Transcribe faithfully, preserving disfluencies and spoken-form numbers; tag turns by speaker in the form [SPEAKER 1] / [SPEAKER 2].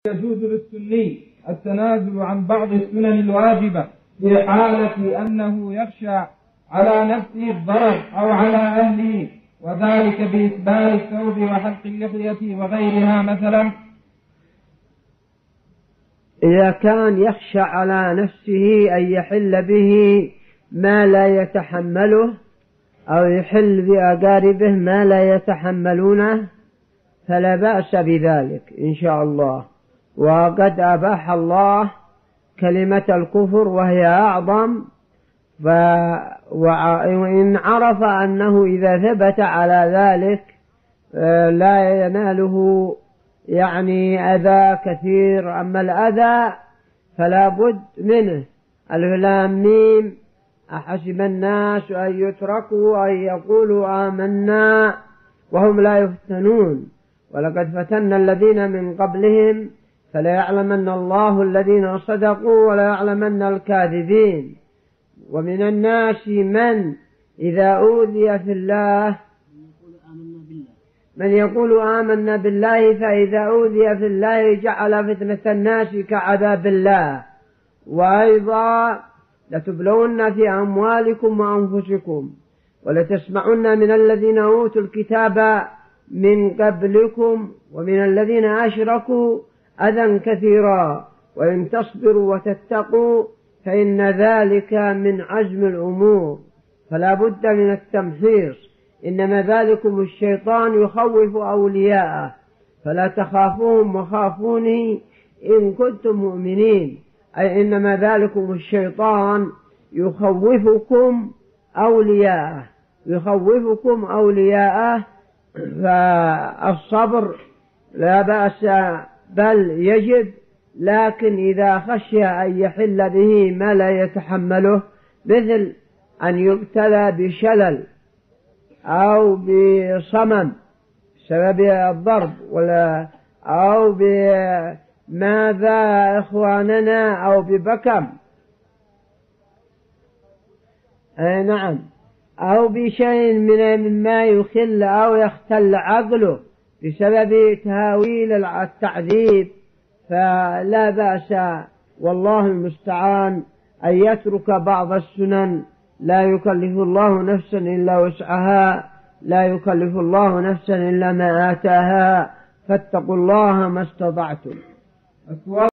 [SPEAKER 1] يجوز للسني التنازل عن بعض السنن الواجبة في حالة أنه يخشى على نفسه الضرر أو على أهله، وذلك بإسبال الثوب وحلق اللحية وغيرها مثلا.
[SPEAKER 2] إذا كان يخشى على نفسه أن يحل به ما لا يتحمله أو يحل بأقاربه ما لا يتحملونه فلا بأس بذلك إن شاء الله. وقد أباح الله كلمة الكفر وهي أعظم، وإن عرف أنه إذا ثبت على ذلك لا يناله يعني أذى كثير، أما الأذى فلا بد منه. الهلام ميم أحسب الناس أن يتركوا أن يقولوا آمنا وهم لا يفتنون، ولقد فتنا الذين من قبلهم فلا يعلمن الله الذين صدقوا ولا يعلمن الكاذبين. ومن الناس من إذا أوذي في الله من يقول آمنا بالله فإذا أوذي في الله جعل فتنة الناس كعذاب الله. وأيضا لتبلون في أموالكم وأنفسكم ولتسمعن من الذين أوتوا الكتاب من قبلكم ومن الذين أشركوا أذى كثيرا وإن تصبروا وتتقوا فإن ذلك من عزم الأمور، فلا بد من التمحيص. إنما ذلكم الشيطان يخوف أولياءه فلا تخافوهم وخافوني إن كنتم مؤمنين، أي إنما ذلكم الشيطان يخوفكم أولياءه يخوفكم أولياءه فالصبر لا بأس بل يجب، لكن إذا خشي أن يحل به ما لا يتحمله مثل أن يبتلى بشلل أو بصمم بسبب الضرب ولا أو بماذا إخواننا أو ببكم أي نعم أو بشيء من مما يخل أو يختل عقله بسبب تهاويل التعذيب، فلا بأس والله المستعان أن يترك بعض السنن. لا يكلف الله نفسا إلا وسعها، لا يكلف الله نفسا إلا ما آتاها، فاتقوا الله ما استطعتم.